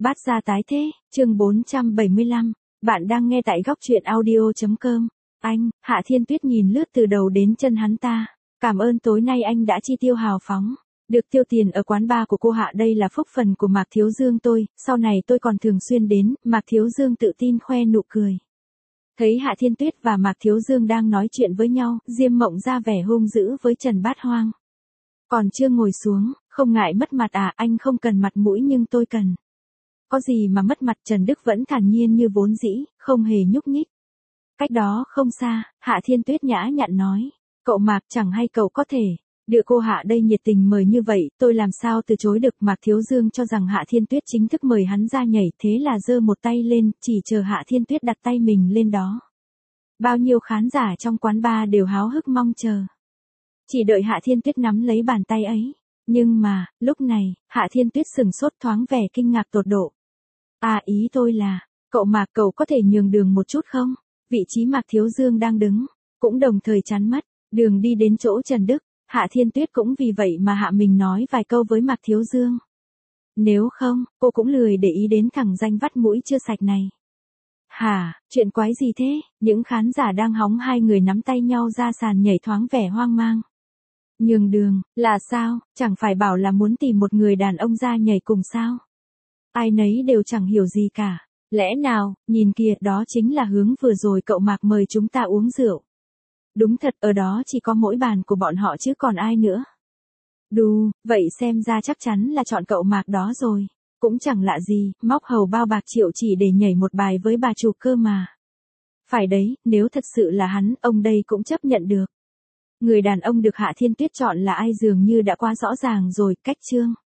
Bát gia tái thế, chương 475. Bạn đang nghe tại góc truyện audio.com. Anh, Hạ Thiên Tuyết nhìn lướt từ đầu đến chân hắn ta. Cảm ơn tối nay anh đã chi tiêu hào phóng. Được tiêu tiền ở quán bar của cô Hạ, đây là phúc phần của Mạc Thiếu Dương tôi, sau này tôi còn thường xuyên đến. Mạc Thiếu Dương tự tin khoe nụ cười. Thấy Hạ Thiên Tuyết và Mạc Thiếu Dương đang nói chuyện với nhau, Diêm Mộng ra vẻ hung dữ với Trần Bát Hoang. Còn chưa ngồi xuống, không ngại mất mặt à, anh không cần mặt mũi nhưng tôi cần. Có gì mà mất mặt, Trần Đức vẫn thản nhiên như vốn dĩ, không hề nhúc nhích. Cách đó không xa, Hạ Thiên Tuyết nhã nhặn nói. Cậu Mạc, chẳng hay cậu có thể đưa cô Hạ đây nhiệt tình mời như vậy, tôi làm sao từ chối được. Mạc Thiếu Dương cho rằng Hạ Thiên Tuyết chính thức mời hắn ra nhảy, thế là giơ một tay lên, chỉ chờ Hạ Thiên Tuyết đặt tay mình lên đó. Bao nhiêu khán giả trong quán bar đều háo hức mong chờ. Chỉ đợi Hạ Thiên Tuyết nắm lấy bàn tay ấy. Nhưng mà, lúc này, Hạ Thiên Tuyết sừng sốt, thoáng vẻ kinh ngạc tột độ. À, ý tôi là, cậu Mạc, cậu có thể nhường đường một chút không? Vị trí Mạc Thiếu Dương đang đứng, cũng đồng thời chắn mất đường đi đến chỗ Trần Đức. Hạ Thiên Tuyết cũng vì vậy mà hạ mình nói vài câu với Mạc Thiếu Dương. Nếu không, cô cũng lười để ý đến thằng danh vắt mũi chưa sạch này. Hả, chuyện quái gì thế? Những khán giả đang hóng hai người nắm tay nhau ra sàn nhảy thoáng vẻ hoang mang. Nhường đường, là sao? Chẳng phải bảo là muốn tìm một người đàn ông ra nhảy cùng sao? Ai nấy đều chẳng hiểu gì cả. Lẽ nào, nhìn kìa, đó chính là hướng vừa rồi cậu Mạc mời chúng ta uống rượu. Đúng thật, ở đó chỉ có mỗi bàn của bọn họ chứ còn ai nữa. Đù, vậy xem ra chắc chắn là chọn cậu Mạc đó rồi. Cũng chẳng lạ gì, móc hầu bao bạc triệu chỉ để nhảy một bài với bà chủ cơ mà. Phải đấy, nếu thật sự là hắn, ông đây cũng chấp nhận được. Người đàn ông được Hạ Thiên Tuyết chọn là ai dường như đã quá rõ ràng rồi, cách chương.